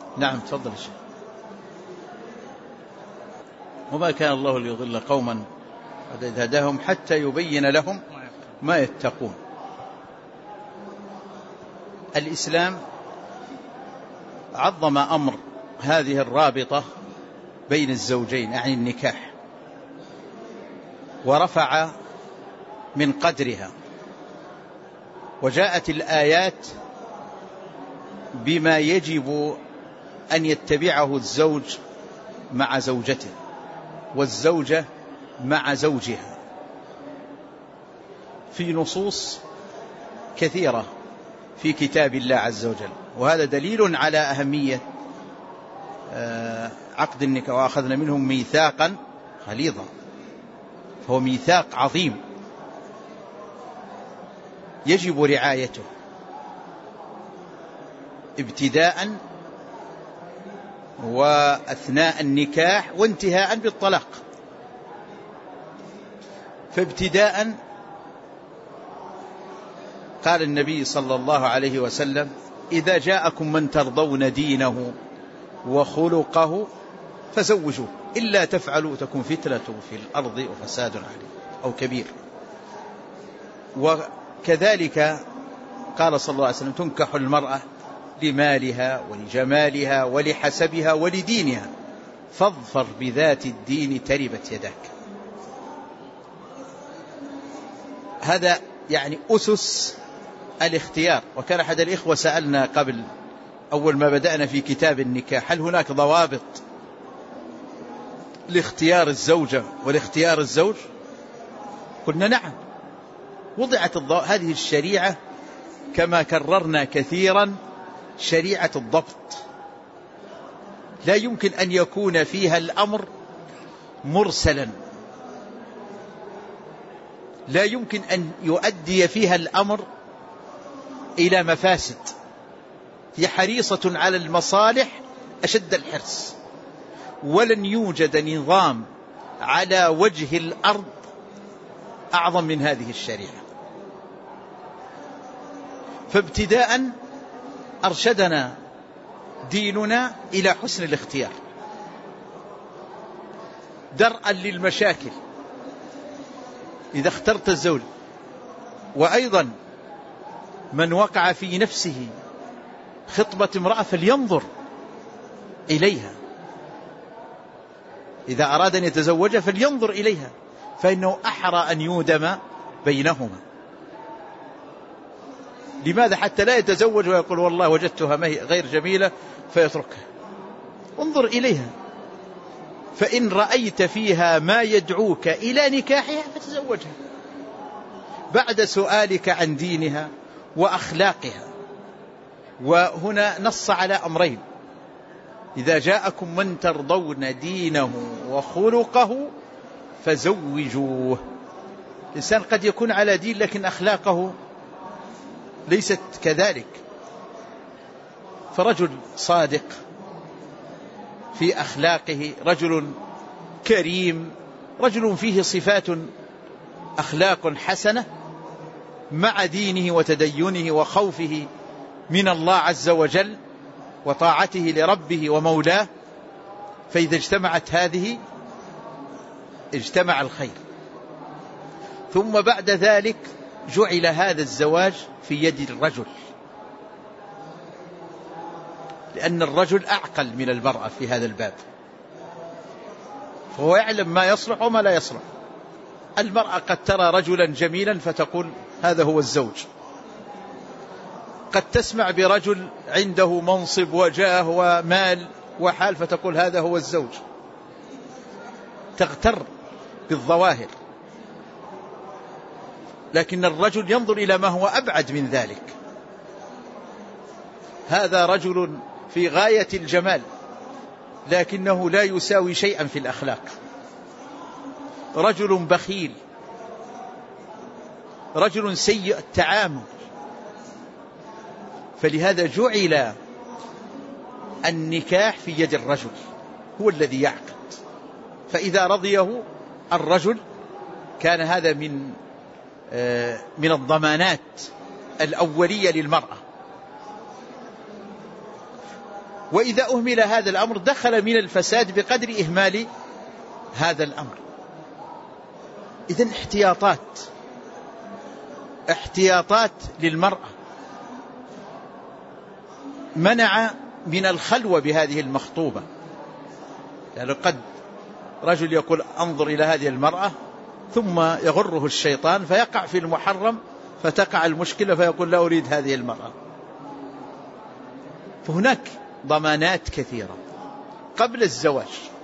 نعم تفضل الشيخ. وما كان الله ليضل قوما بعد إذ هداهم حتى يبين لهم ما يتقون. الإسلام عظم أمر هذه الرابطة بين الزوجين يعني النكاح، ورفع من قدرها، وجاءت الآيات بما يجب أن يتبعه الزوج مع زوجته والزوجة مع زوجها في نصوص كثيرة في كتاب الله عز وجل، وهذا دليل على أهمية عقد النكاح. وأخذنا منهم ميثاقا غليظا، فهو ميثاق عظيم يجب رعايته ابتداء وأثناء النكاح وانتهاء بالطلاق. فابتداء قال النبي صلى الله عليه وسلم: إذا جاءكم من ترضون دينه وخلقه فزوجوه، إلا تفعلوا تكن فتنة في الأرض وفساد عليم أو كبير. وكذلك قال صلى الله عليه وسلم: تنكح المرأة لمالها ولجمالها ولحسبها ولدينها فاظفر بذات الدين تربت يداك. هذا يعني أسس الاختيار. وكان أحد الإخوة سألنا قبل أول ما بدأنا في كتاب النكاح: هل هناك ضوابط لاختيار الزوجة ولاختيار الزوج؟ قلنا نعم، وضعت هذه الشريعة كما كررنا كثيرا شريعة الضبط، لا يمكن أن يكون فيها الأمر مرسلا، لا يمكن أن يؤدي فيها الأمر إلى مفاسد. هي حريصة على المصالح أشد الحرص، ولن يوجد نظام على وجه الأرض أعظم من هذه الشريعة. فابتداء أرشدنا ديننا إلى حسن الاختيار درءا للمشاكل إذا اخترت الزوج. وأيضا من وقع في نفسه خطبة امرأة فلينظر إليها، إذا أراد أن يتزوجها فلينظر إليها، فإنه أحرى أن يودم بينهما. لماذا؟ حتى لا يتزوج ويقول والله وجدتها غير جميلة فيتركها. انظر إليها، فإن رأيت فيها ما يدعوك إلى نكاحها فتزوجها بعد سؤالك عن دينها وأخلاقها. وهنا نص على أمرين: إذا جاءكم من ترضون دينه وخلقه فزوجوه. الإنسان قد يكون على دين لكن أخلاقه ليست كذلك. فرجل صادق في أخلاقه، رجل كريم، رجل فيه صفات أخلاق حسنة مع دينه وتدينه وخوفه من الله عز وجل وطاعته لربه ومولاه، فإذا اجتمعت هذه اجتمع الخير. ثم بعد ذلك جعل هذا الزواج في يد الرجل، لأن الرجل أعقل من المرأة في هذا الباب، فهو يعلم ما يصلح وما لا يصلح. المرأة قد ترى رجلا جميلا فتقول هذا هو الزوج، قد تسمع برجل عنده منصب وجاه ومال وحال فتقول هذا هو الزوج، تغتر بالظواهر. لكن الرجل ينظر إلى ما هو أبعد من ذلك. هذا رجل في غاية الجمال لكنه لا يساوي شيئا في الأخلاق، رجل بخيل، رجل سيء التعامل. فلهذا جعل النكاح في يد الرجل، هو الذي يعقد. فإذا رضيه الرجل كان هذا من الضمانات الأولية للمرأة. وإذا أهمل هذا الأمر دخل من الفساد بقدر إهمال هذا الأمر. إذن احتياطات للمرأة منع من الخلوة بهذه المخطوبة. يعني قد رجل يقول أنظر إلى هذه المرأة ثم يغره الشيطان فيقع في المحرم فتقع المشكلة فيقول لا أريد هذه المرأة. فهناك ضمانات كثيرة قبل الزواج،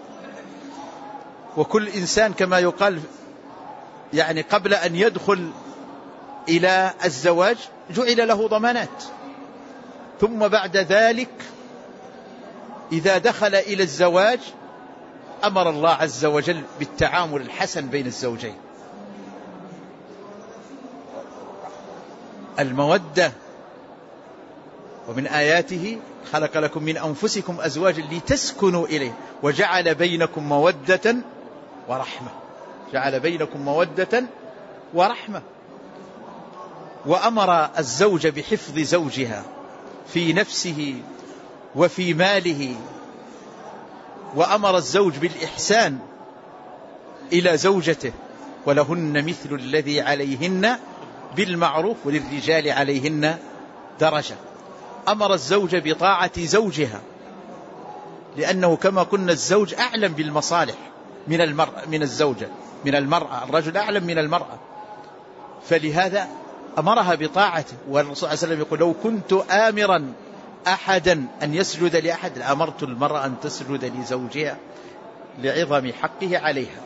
وكل إنسان كما يقال يعني قبل أن يدخل إلى الزواج جعل له ضمانات، ثم بعد ذلك إذا دخل إلى الزواج أمر الله عز وجل بالتعامل الحسن بين الزوجين. المودة، ومن آياته خلق لكم من أنفسكم أزواجا لتسكنوا إليه وجعل بينكم مودة ورحمة. جعل بينكم مودة ورحمة. وأمر الزوج بحفظ زوجها في نفسه وفي ماله، وأمر الزوج بالإحسان إلى زوجته ولهن مثل الذي عليهن بالمعروف وللرجال عليهن درجة. أمر الزوج بطاعة زوجها لأنه كما قلنا الزوج أعلم بالمصالح من الزوجة من المرأة، الرجل أعلم من المرأة، فلهذا أمرها بطاعته. والرسول صلى الله عليه وسلم يقول لو كنت آمرا أحدا أن يسجد لأحد لأمرت المرأة أن تسجد لزوجها لعظم حقه عليها.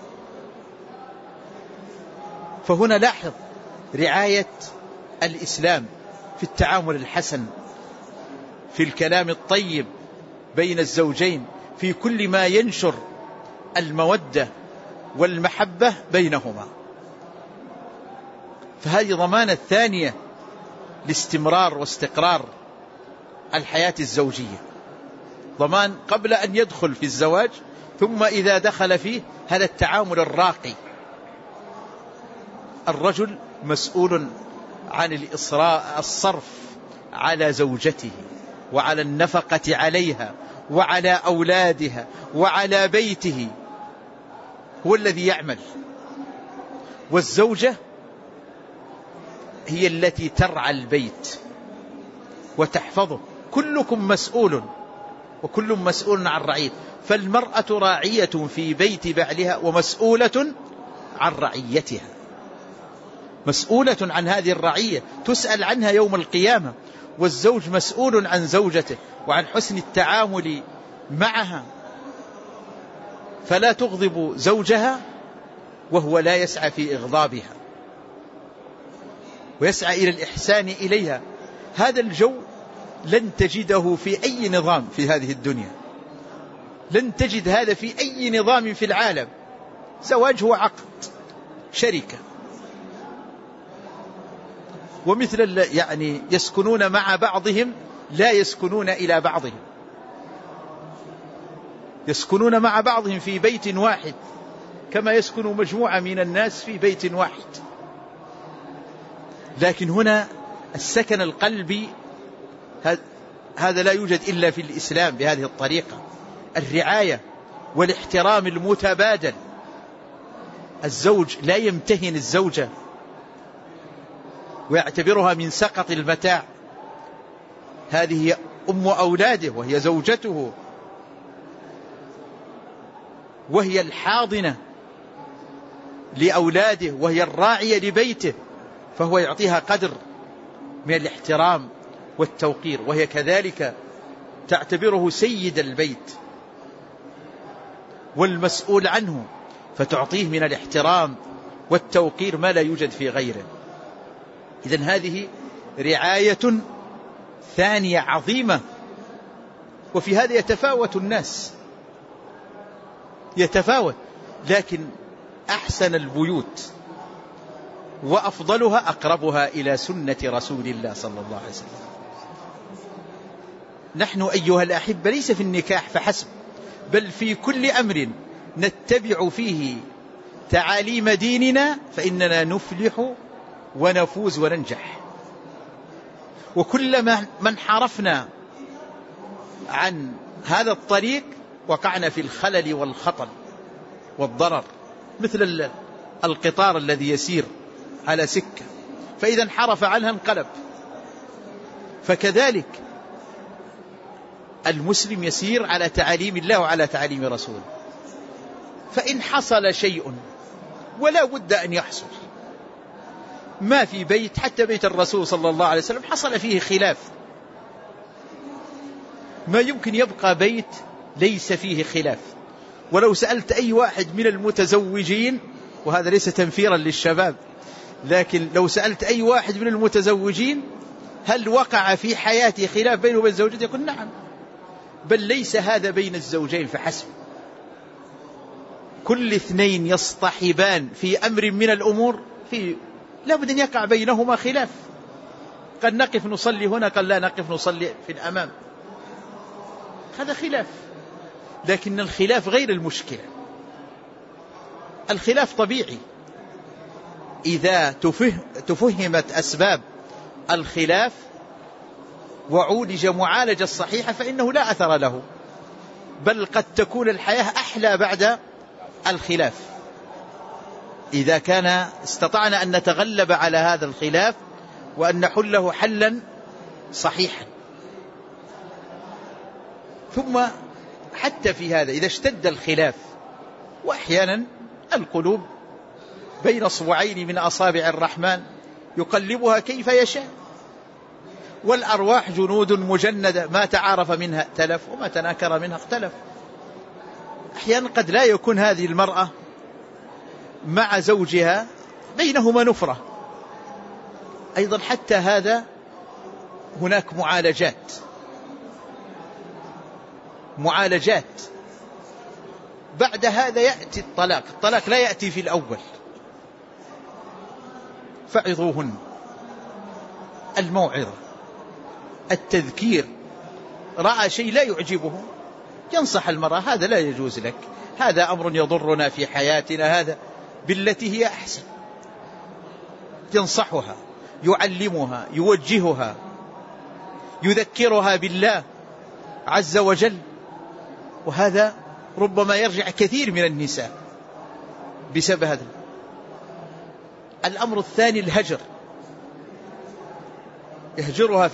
فهنا لاحظ رعاية الإسلام في التعامل الحسن، في الكلام الطيب بين الزوجين، في كل ما ينشر المودة والمحبة بينهما. فهذه ضمانة ثانية لاستمرار واستقرار الحياة الزوجية، ضمان قبل أن يدخل في الزواج، ثم إذا دخل فيه هذا التعامل الراقي. الرجل مسؤول عن الصرف على زوجته وعلى النفقة عليها وعلى أولادها وعلى بيته، هو الذي يعمل، والزوجة هي التي ترعى البيت وتحفظه. كلكم مسؤول وكل مسؤول عن رعيته، فالمرأة راعية في بيت بعلها ومسؤولة عن رعيتها، مسؤولة عن هذه الرعية تسأل عنها يوم القيامة. والزوج مسؤول عن زوجته وعن حسن التعامل معها، فلا تغضب زوجها وهو لا يسعى في إغضابها ويسعى إلى الإحسان إليها. هذا الجو لن تجده في أي نظام في هذه الدنيا، لن تجد هذا في أي نظام في العالم. زواج هو عقد شركة، ومثل يعني يسكنون مع بعضهم لا يسكنون إلى بعضهم، يسكنون مع بعضهم في بيت واحد كما يسكن مجموعة من الناس في بيت واحد. لكن هنا السكن القلبي هذا لا يوجد إلا في الإسلام بهذه الطريقة، الرعاية والاحترام المتبادل. الزوج لا يمتهن الزوجة ويعتبرها من سقط المتاع، هذه هي أم أولاده وهي زوجته وهي الحاضنة لأولاده وهي الراعية لبيته، فهو يعطيها قدر من الاحترام والتوقير، وهي كذلك تعتبره سيد البيت والمسؤول عنه، فتعطيه من الاحترام والتوقير ما لا يوجد في غيره. إذن هذه رعاية ثانية عظيمة. وفي هذا يتفاوت الناس، يتفاوت، لكن أحسن البيوت وأفضلها أقربها إلى سنة رسول الله صلى الله عليه وسلم. نحن أيها الأحبة ليس في النكاح فحسب، بل في كل أمر نتبع فيه تعاليم ديننا فإننا نفلح ونفوز وننجح. وكلما من حرفنا عن هذا الطريق وقعنا في الخلل والخطل والضرر، مثل القطار الذي يسير على سكة فإذا انحرف عنها انقلب. فكذلك المسلم يسير على تعاليم الله وعلى تعاليم رسوله، فإن حصل شيء ولا بد أن يحصل، ما في بيت حتى بيت الرسول صلى الله عليه وسلم حصل فيه خلاف، ما يمكن يبقى بيت ليس فيه خلاف. ولو سألت أي واحد من المتزوجين، وهذا ليس تنفيرا للشباب، لكن لو سألت أي واحد من المتزوجين هل وقع في حياته خلاف بينه وبين زوجته، يقول نعم، بل ليس هذا بين الزوجين فحسب، كل اثنين يصطحبان في أمر من الأمور لابد أن يقع بينهما خلاف، قد نقف نصلي هنا، قد لا نقف نصلي في الأمام، هذا خلاف. لكن الخلاف غير المشكلة، الخلاف طبيعي إذا تفهمت أسباب الخلاف وعولج معالجة الصحيحة فإنه لا أثر له، بل قد تكون الحياة أحلى بعد الخلاف إذا كان استطعنا أن نتغلب على هذا الخلاف وأن نحله حلا صحيحا. ثم حتى في هذا إذا اشتد الخلاف، وأحيانا القلوب بين اصبعين من أصابع الرحمن يقلبها كيف يشاء، والأرواح جنود مجندة ما تعارف منها ائتلف وما تناكر منها اختلف. أحيانا قد لا يكون هذه المرأة مع زوجها بينهما نفرة، أيضا حتى هذا هناك معالجات بعد هذا يأتي الطلاق لا يأتي في الأول. فعظوهن، الموعظة، التذكير، رأى شيء لا يعجبه ينصح المرأة، هذا لا يجوز لك، هذا أمر يضرنا في حياتنا، هذا بالتي هي أحسن، ينصحها، يعلمها، يوجهها، يذكرها بالله عز وجل. وهذا ربما يرجع كثير من النساء بسبب هذا. الأمر الثاني الهجر، يهجرها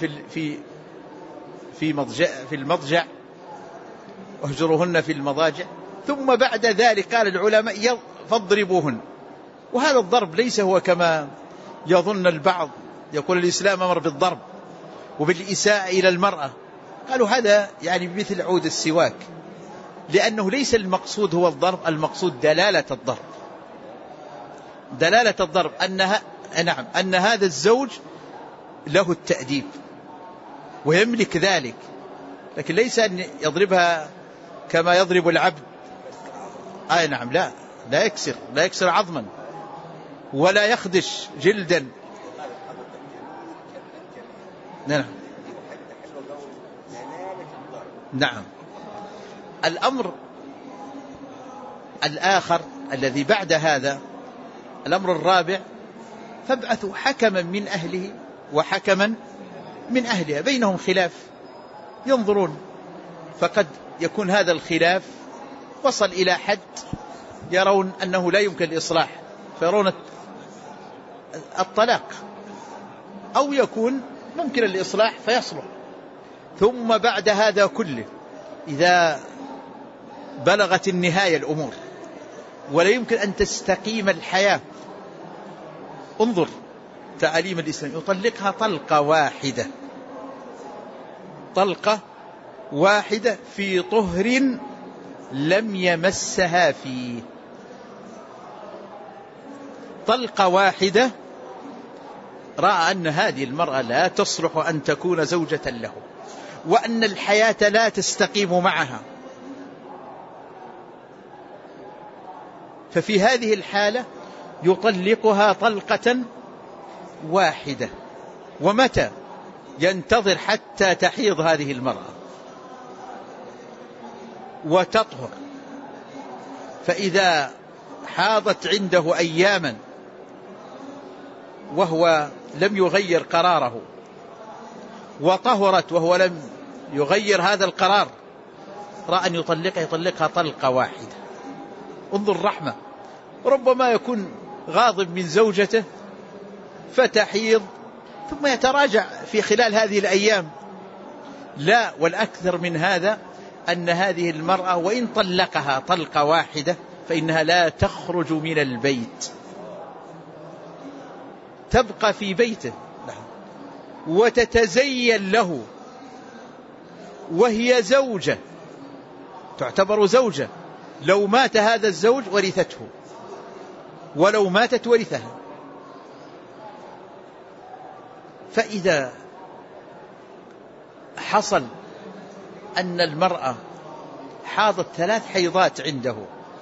في المضجع، واهجرهن في المضاجع، ثم بعد ذلك قال العلماء فاضربوهن. وهذا الضرب ليس هو كما يظن البعض، يقول الإسلام أمر بالضرب وبالإساءة إلى المرأة، قالوا هذا يعني مثل عود السواك، لأنه ليس المقصود هو الضرب، المقصود دلالة الضرب أن هذا الزوج له التأديب ويملك ذلك، لكن ليس أن يضربها كما يضرب العبد، نعم، لا يكسر عظما ولا يخدش جلدا. نعم. الأمر الآخر الذي بعد هذا، الأمر الرابع، فابعثوا حكما من أهله وحكما من أهلها، بينهم خلاف ينظرون، فقد يكون هذا الخلاف وصل إلى حد يرون أنه لا يمكن الإصلاح فيرون الطلاق، أو يكون ممكن الإصلاح فيصلح. ثم بعد هذا كله إذا بلغت النهاية الأمور ولا يمكن أن تستقيم الحياة، انظر تعاليم الإسلام، يطلقها طلقة واحدة في طهر لم يمسها فيه، طلقة واحدة رأى أن هذه المرأة لا تصلح أن تكون زوجة له، وأن الحياة لا تستقيم معها، ففي هذه الحالة يطلقها طلقة واحدة. ومتى؟ ينتظر حتى تحيض هذه المرأة وتطهر، فإذا حاضت عنده أياما وهو لم يغير قراره، وطهرت وهو لم يغير هذا القرار، رأى أن يطلقها طلقة واحدة. انظر الرحمة. ربما يكون غاضب من زوجته فتحيض ثم يتراجع في خلال هذه الأيام. لا، والأكثر من هذا أن هذه المرأة وإن طلقها طلقة واحدة فإنها لا تخرج من البيت، تبقى في بيته وتتزين له، وهي زوجة، تعتبر زوجة. لو مات هذا الزوج ورثته، ولو ماتت ورثها. فإذا حصل أن المرأة حاضت 3 حيضات عنده،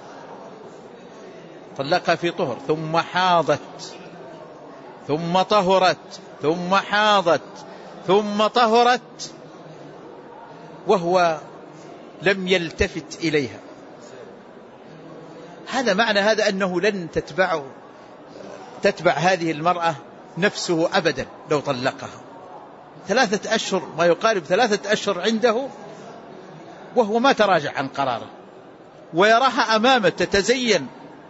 طلقها في طهر ثم حاضت ثم طهرت ثم حاضت ثم طهرت وهو لم يلتفت إليها، هذا معنى هذا أنه لن تتبع هذه المرأة نفسه أبدا لو طلقها. 3 أشهر، ما يقارب 3 أشهر عنده وهو ما تراجع عن قراره، ويراها أمامه تتزين،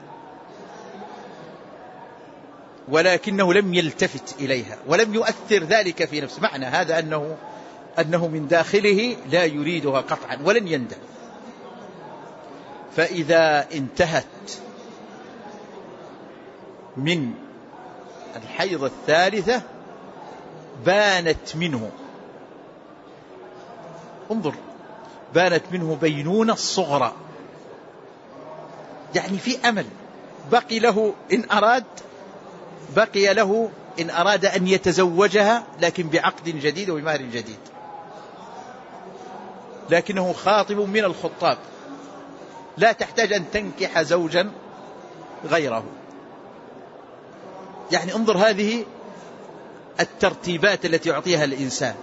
ولكنه لم يلتفت إليها ولم يؤثر ذلك في نفسه. معنى هذا أنه من داخله لا يريدها قطعا ولن يندم. فإذا انتهت من الحيض الثالثة بانت منه، انظر، بانت منه بينونة الصغرى، يعني في أمل، بقي له إن أراد أن يتزوجها، لكن بعقد جديد وبمهر جديد، لكنه خاطب من الخطاب، لا تحتاج أن تنكح زوجا غيره. يعني انظر هذه الترتيبات التي يعطيها الإنسان.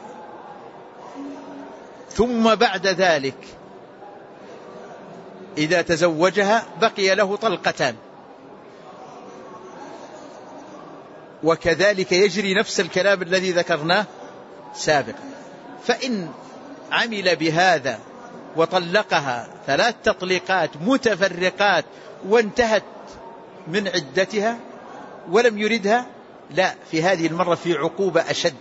ثم بعد ذلك إذا تزوجها بقي له طلقتان، وكذلك يجري نفس الكلام الذي ذكرناه سابقا. فإن عمل بهذا وطلقها 3 تطليقات متفرقات وانتهت من عدتها ولم يردها، لا، في هذه المرة في عقوبة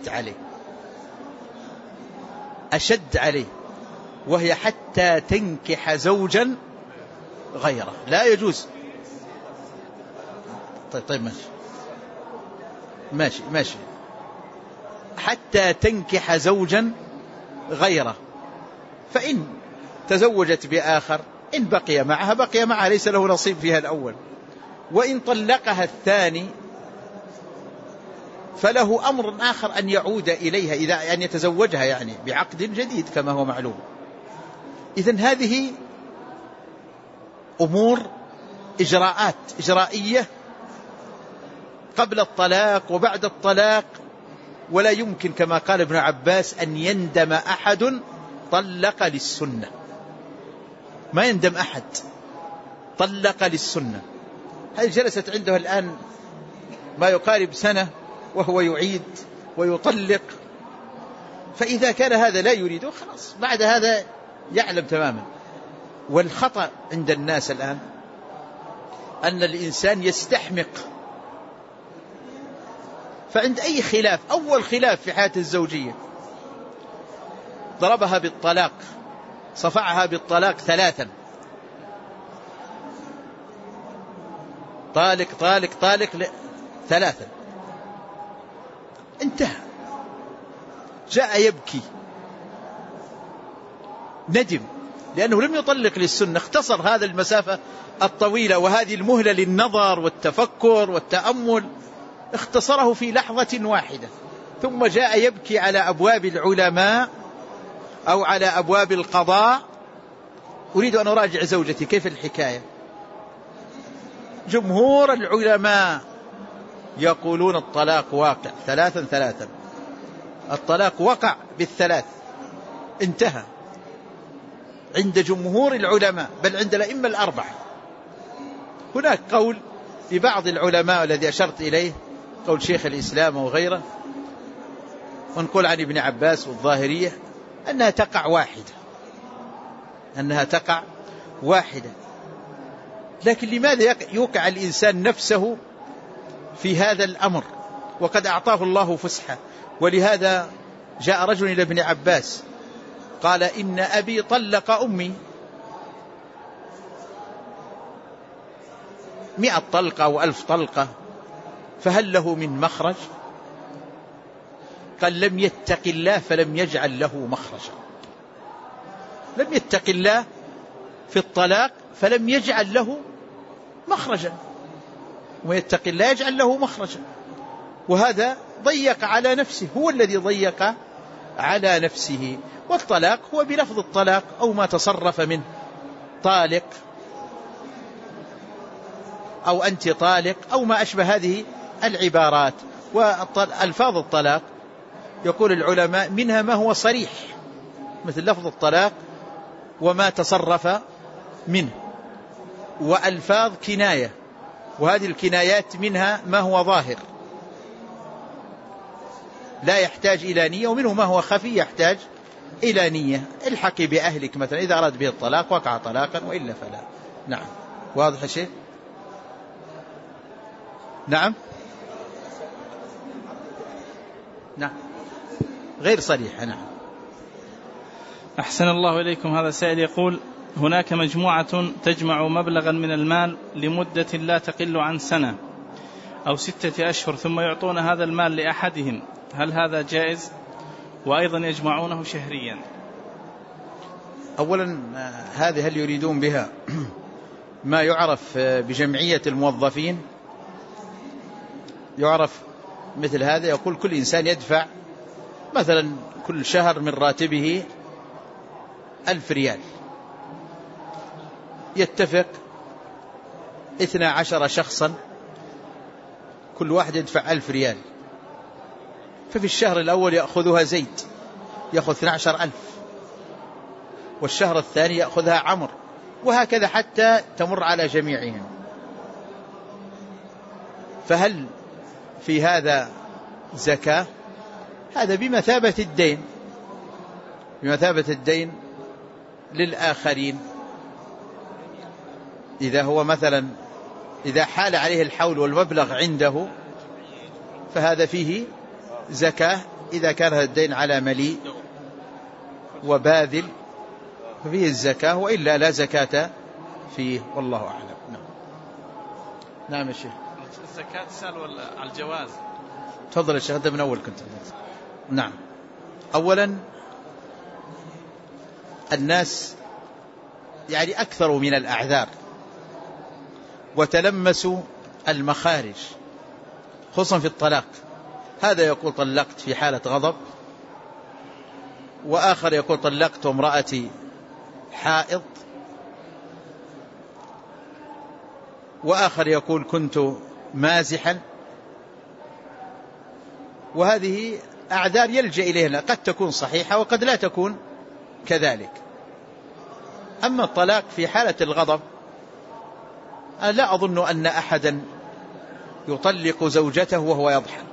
أشد عليه، وهي حتى تنكح زوجا غيره. لا يجوز. طيب ماشي حتى تنكح زوجا غيره. فإن تزوجت بآخر إن بقي معها ليس له نصيب فيها الأول، وإن طلقها الثاني فله أمر آخر أن يعود إليها، إذا أن يتزوجها يعني بعقد جديد كما هو معلوم. إذن هذه أمور إجرائية قبل الطلاق وبعد الطلاق، ولا يمكن كما قال ابن عباس أن يندم أحد طلق للسنة، ما يندم أحد طلق للسنة. هذه جلست عنده الآن ما يقارب سنة وهو يعيد ويطلق، فإذا كان هذا لا يريده خلاص بعد هذا يعلم تماما. والخطأ عند الناس الآن أن الإنسان يستحمق، فعند أي خلاف، أول خلاف في حياة الزوجية ضربها بالطلاق، صفعها بالطلاق 3، طالق 3، انتهى. جاء يبكي، ندم لأنه لم يطلق للسنة، اختصر هذا المسافة الطويلة وهذه المهلة للنظر والتفكر والتأمل، اختصره في لحظة واحدة، ثم جاء يبكي على أبواب العلماء أو على أبواب القضاء: أريد أن أراجع زوجتي، كيف الحكاية؟ جمهور العلماء يقولون الطلاق واقع 3، الطلاق وقع بال3، انتهى عند جمهور العلماء، بل عند الأئمة ال4. هناك قول لبعض العلماء الذي أشرت إليه، قول شيخ الإسلام وغيره، ونقول عن ابن عباس والظاهرية، أنها تقع واحدة، أنها تقع واحدة. لكن لماذا يوقع الإنسان نفسه في هذا الأمر وقد أعطاه الله فسحة؟ ولهذا جاء رجل إلى ابن عباس قال: إن أبي طلق أمي 100 طلقة أو 1000 طلقة، فهل له من مخرج؟ قال: لم يتق الله فلم يجعل له مخرجا. لم يتق الله في الطلاق فلم يجعل له مخرجا، ويتق الله يجعل له مخرجا. وهذا ضيق على نفسه، هو الذي ضيق على نفسه. والطلاق هو بلفظ الطلاق أو ما تصرف منه، طالق أو أنت طالق أو ما أشبه هذه العبارات. والألفاظ الطلاق يقول العلماء منها ما هو صريح مثل لفظ الطلاق وما تصرف منه، وألفاظ كناية، وهذه الكنايات منها ما هو ظاهر لا يحتاج إلى نية، ومنه ما هو خفي يحتاج إلى نية. الحقي بأهلك مثلا إذا أراد به الطلاق وقع طلاقا، وإلا فلا. نعم، واضح الشيء؟ نعم نعم، غير صريحة. نعم. أحسن الله إليكم. هذا سائل يقول: هناك مجموعة تجمع مبلغا من المال لمدة لا تقل عن سنة أو 6 أشهر، ثم يعطون هذا المال لأحدهم، هل هذا جائز؟ وأيضا يجمعونه شهريا. أولا هذه هل يريدون بها ما يعرف بجمعية الموظفين؟ يعرف مثل هذا، يقول كل إنسان يدفع مثلا كل شهر من راتبه 1000 ريال، يتفق 12 شخصا كل واحد يدفع 1000 ريال، ففي الشهر الأول يأخذها زيد يأخذ 12,000، والشهر الثاني يأخذها عمر، وهكذا حتى تمر على جميعهم. فهل في هذا زكاة؟ هذا بمثابة الدين، بمثابة الدين للآخرين. إذا هو مثلا إذا حال عليه الحول والمبلغ عنده فهذا فيه زكاة، إذا كان هذا الدين على مليء وباذل ففيه الزكاة، وإلا لا زكاة فيه، والله أعلم. نعم. نعم يا شيخ. الزكاة تسأل ولا على الجواز؟ تفضل يا شيخ، أنت من أول كنت. نعم. أولا الناس يعني أكثر من الأعذار وتلمسوا المخارج، خصوصا في الطلاق. هذا يقول طلقت في حالة غضب، وآخر يقول طلقت امرأتي حائض، وآخر يقول كنت مازحا. وهذه أعذار يلجأ إليها، قد تكون صحيحة وقد لا تكون كذلك. أما الطلاق في حالة الغضب، أنا لا أظن أن أحدا يطلق زوجته وهو يضحك.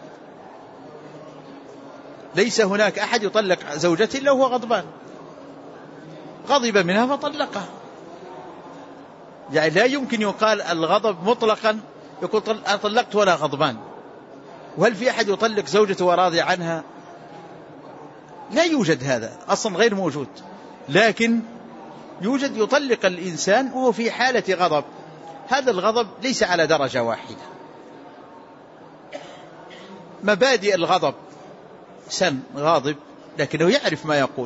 ليس هناك أحد يطلق زوجته إلا وهو غضبان، غضب منها فطلقها. يعني لا يمكن يقال الغضب مطلقا يقول طلقت ولا غضبان. وهل في أحد يطلق زوجته وراضي عنها؟ لا يوجد، هذا أصلا غير موجود. لكن يوجد يطلق الإنسان وهو في حالة غضب. هذا الغضب ليس على درجة واحدة. مبادئ الغضب، إنسان غاضب لكنه يعرف ما يقول،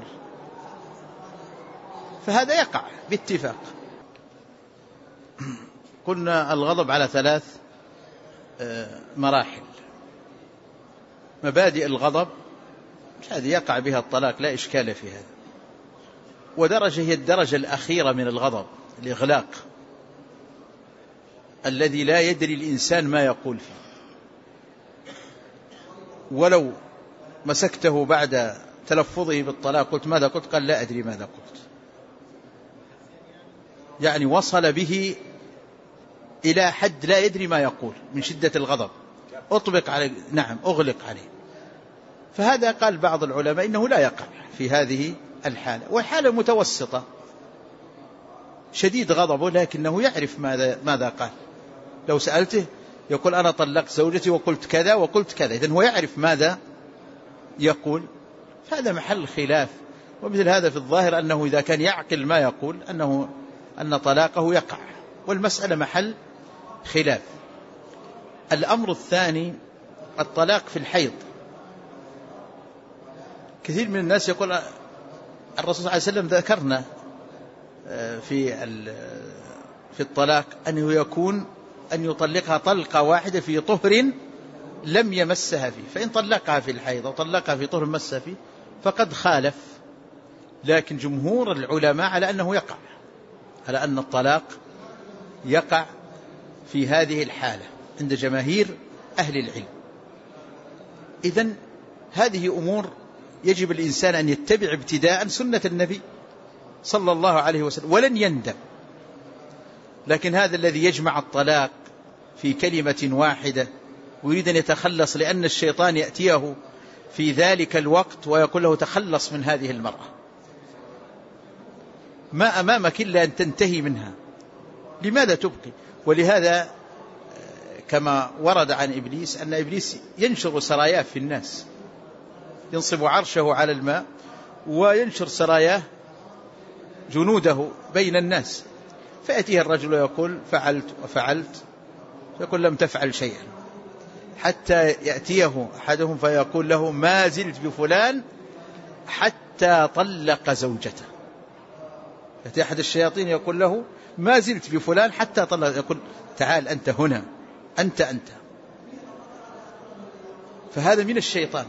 فهذا يقع باتفاق. قلنا الغضب على 3 مراحل. مبادئ الغضب هذه يقع بها الطلاق، لا إشكال في هذا. ودرجة هي الدرجة الأخيرة من الغضب، الإغلاق الذي لا يدري الإنسان ما يقول فيه. ولو مسكته بعد تلفظه بالطلاق قلت ماذا قلت؟ قال لا أدري ماذا قلت. يعني وصل به إلى حد لا يدري ما يقول من شدة الغضب. أطبق عليه، نعم أغلق عليه. فهذا قال بعض العلماء إنه لا يقع في هذه الحالة. والحالة متوسطة، شديد غضبه لكنه يعرف ماذا قال. لو سألته يقول أنا طلقت زوجتي وقلت كذا وقلت كذا، إذن هو يعرف ماذا يقول. هذا محل خلاف. ومثل هذا في الظاهر أنه إذا كان يعقل ما يقول أن طلاقه يقع، والمسألة محل خلاف. الأمر الثاني الطلاق في الحيض. كثير من الناس يقول الرسول صلى الله عليه وسلم ذكرنا في الطلاق أنه يكون أن يطلقها طلقة واحدة في طهر لم يمسها فيه، فإن طلقها في الحيض وطلقها في طهر مسها فيه فقد خالف. لكن جمهور العلماء على أنه يقع، على أن الطلاق يقع في هذه الحالة عند جماهير أهل العلم. إذن هذه أمور يجب الإنسان أن يتبع ابتداء سنة النبي صلى الله عليه وسلم ولن يندم. لكن هذا الذي يجمع الطلاق في كلمة واحدة ويريد أن يتخلص، لأن الشيطان يأتيه في ذلك الوقت ويقول له تخلص من هذه المرأة، ما أمامك إلا أن تنتهي منها، لماذا تبقي؟ ولهذا كما ورد عن إبليس أن إبليس ينشر سراياه في الناس، ينصب عرشه على الماء وينشر سراياه جنوده بين الناس، فيأتيه الرجل ويقول فعلت وفعلت، يقول لم تفعل شيئا، حتى يأتيه أحدهم فيقول له ما زلت بفلان حتى طلق زوجته. يأتي أحد الشياطين يقول له ما زلت بفلان حتى طلق، يقول تعال أنت هنا، أنت. فهذا من الشيطان.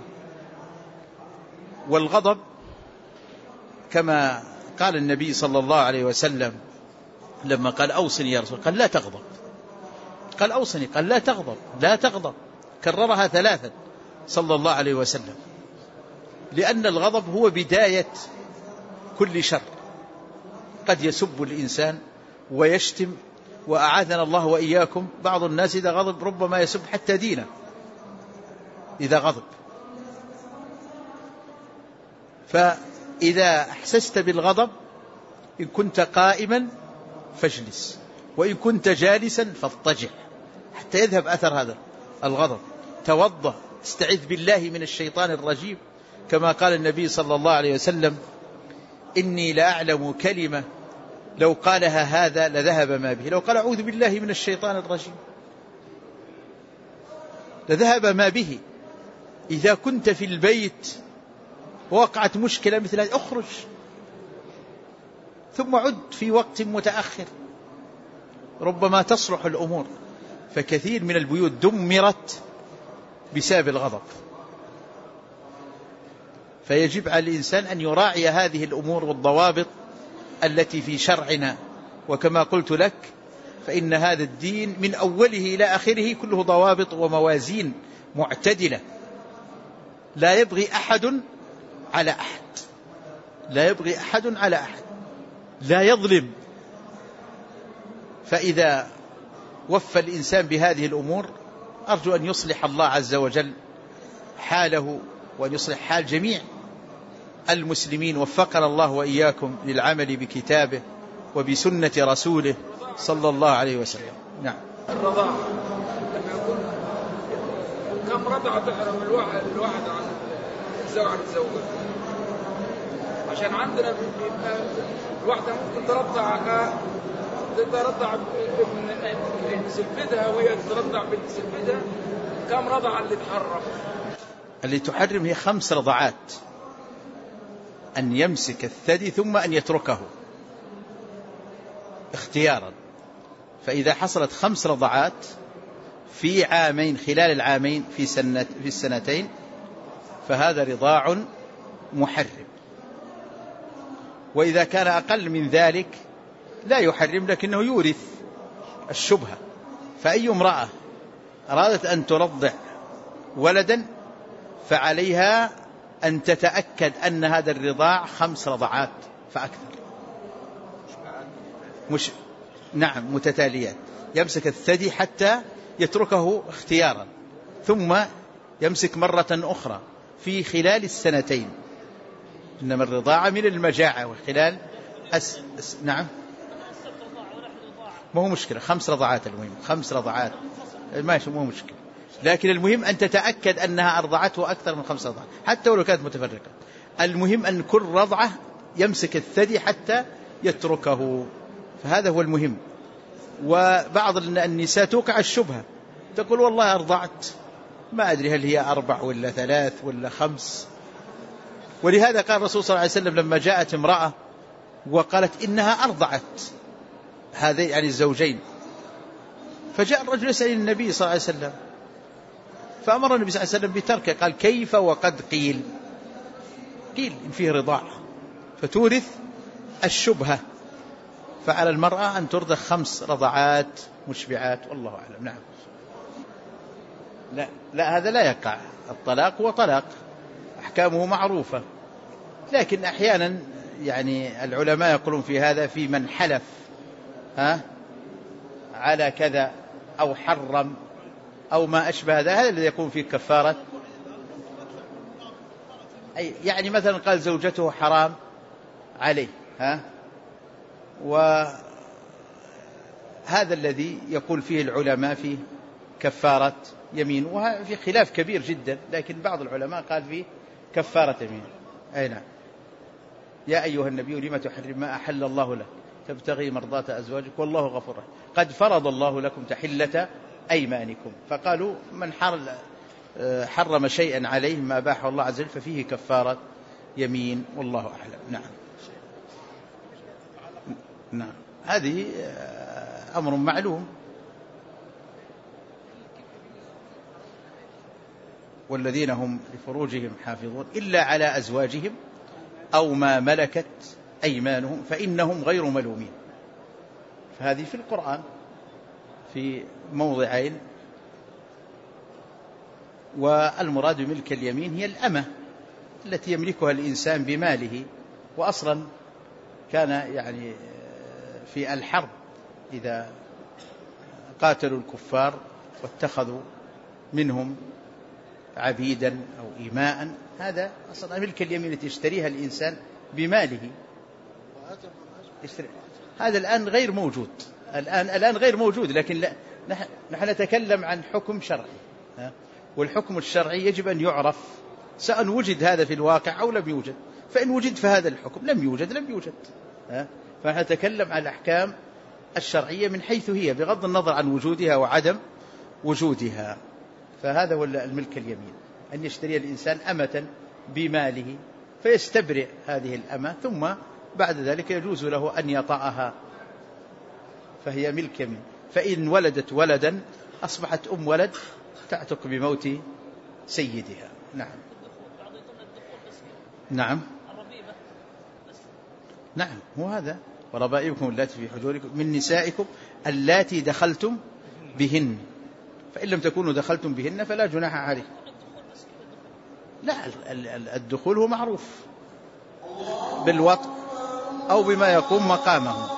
والغضب كما قال النبي صلى الله عليه وسلم لما قال أوصني يا رسول، قال لا تغضب، قال أوصني، قال لا تغضب، لا تغضب، كررها 3 صلى الله عليه وسلم، لأن الغضب هو بداية كل شر. قد يسب الإنسان ويشتم، وأعاذنا الله وإياكم بعض الناس إذا غضب ربما يسب حتى دينه إذا غضب. فإذا أحسست بالغضب إن كنت قائما فاجلس، وإن كنت جالسا فاضطجع حتى يذهب أثر هذا الغضب. توضأ، استعذ بالله من الشيطان الرجيم، كما قال النبي صلى الله عليه وسلم إني لأعلم كلمة لو قالها هذا لذهب ما به، لو قال أعوذ بالله من الشيطان الرجيم لذهب ما به. إذا كنت في البيت ووقعت مشكلة مثل هذه اخرج ثم عد في وقت متأخر، ربما تصلح الأمور. فكثير من البيوت دمرت بسبب الغضب. فيجب على الإنسان أن يراعي هذه الأمور والضوابط التي في شرعنا. وكما قلت لك فإن هذا الدين من أوله إلى آخره كله ضوابط وموازين معتدلة، لا يبغي أحد على أحد، لا يبغي أحد على أحد، لا يظلم. فإذا وفى الإنسان بهذه الأمور أرجو أن يصلح الله عز وجل حاله وأن يصلح حال جميع المسلمين. وفقنا الله وإياكم للعمل بكتابه وبسنة رسوله صلى الله عليه وسلم. نعم. الرضاعة لما يقول كم رضعة تحرم الواحد عن الزوج عن الزوجة، عشان عندنا بيبقى الواحدة ممكن ترضع ابن سلفتها وهي ترضع بنت سلفتها. كم رضعة اللي تحرم؟ اللي تحرم هي 5 رضعات، أن يمسك الثدي ثم أن يتركه اختيارا. فإذا حصلت 5 رضعات في عامين، خلال العامين في السنتين، فهذا رضاع محرم. وإذا كان أقل من ذلك لا يحرم لكنه يورث الشبهة. فأي امرأة أرادت أن ترضع ولدا فعليها أن تتأكد أن هذا الرضاع 5 رضعات فأكثر، نعم متتاليات. يمسك الثدي حتى يتركه اختيارا، ثم يمسك مرة أخرى، في خلال السنتين، إنما الرضاعة من المجاعة وخلال نعم، ما هو مشكلة 5 رضعات، المهم 5 رضعات ماشي، مو مشكلة، لكن المهم أن تتأكد أنها أرضعته أكثر من 5 رضعات حتى ولو كانت متفرقة. المهم أن كل رضعة يمسك الثدي حتى يتركه، فهذا هو المهم. وبعض النساء توقع الشبهة، تقول والله أرضعت ما أدري هل هي 4 ولا 3 ولا 5. ولهذا قال الرسول صلى الله عليه وسلم لما جاءت امرأة وقالت إنها أرضعت هذا يعني الزوجين، فجاء الرجل يسأل النبي صلى الله عليه وسلم، فأمر النبي صلى الله عليه وسلم بتركه، قال كيف وقد قيل إن فيه رضاعة، فتورث الشبهة. فعلى المرأة أن ترضع 5 رضعات مشبعات، والله أعلم. نعم. لا هذا لا يقع، الطلاق هو طلاق، أحكامه معروفة، لكن أحيانا يعني العلماء يقولون في هذا في من حلف على كذا أو حرم أو ما أشبه هذا الذي يكون فيه كفارة. يعني مثلا قال زوجته حرام عليه وهذا الذي يقول فيه العلماء فيه كفارة يمين، وفي خلاف كبير جدا، لكن بعض العلماء قال فيه كفارة يمين. أي نعم. يا أيها النبي لما تحرم ما أحل الله لك تبتغي مرضات أزواجك والله غفور رحيم قد فرض الله لكم تحلة أيمانكم. فقالوا من حرم شيئا عليه ما أباحه الله عز وجل ففيه كفارة يمين، والله أعلم. نعم هذه أمر معلوم. والذين هم لفروجهم حافظون إلا على أزواجهم أو ما ملكت أيمانهم فإنهم غير ملومين. فهذه في القرآن في موضعين. والمراد بملك اليمين هي الأمة التي يملكها الإنسان بماله. وأصلا كان يعني في الحرب إذا قاتلوا الكفار واتخذوا منهم عبيدا أو إماء، هذا أصلا ملك اليمين التي يشتريها الإنسان بماله. هذا الآن غير موجود، الآن غير موجود، لكن نحن نتكلم عن حكم شرعي، والحكم الشرعي يجب أن يعرف سواء وجد هذا في الواقع أو لم يوجد. فإن وجد فهذا الحكم، لم يوجد. فنحن نتكلم عن الأحكام الشرعية من حيث هي بغض النظر عن وجودها وعدم وجودها. فهذا هو الملك اليمين، أن يشتري الإنسان أمة بماله فيستبرئ هذه الأمة، ثم بعد ذلك يجوز له أن يطأها، فهي ملك يمين. فإن ولدت ولدا أصبحت أم ولد تعتق بموت سيدها. نعم هو هذا. وربائبكم اللاتي في حجوركم من نسائكم اللاتي دخلتم بهن، فإن لم تكونوا دخلتم بهن فلا جناح عليكم. لا الدخول هو معروف بالوطء أو بما يقوم مقامه.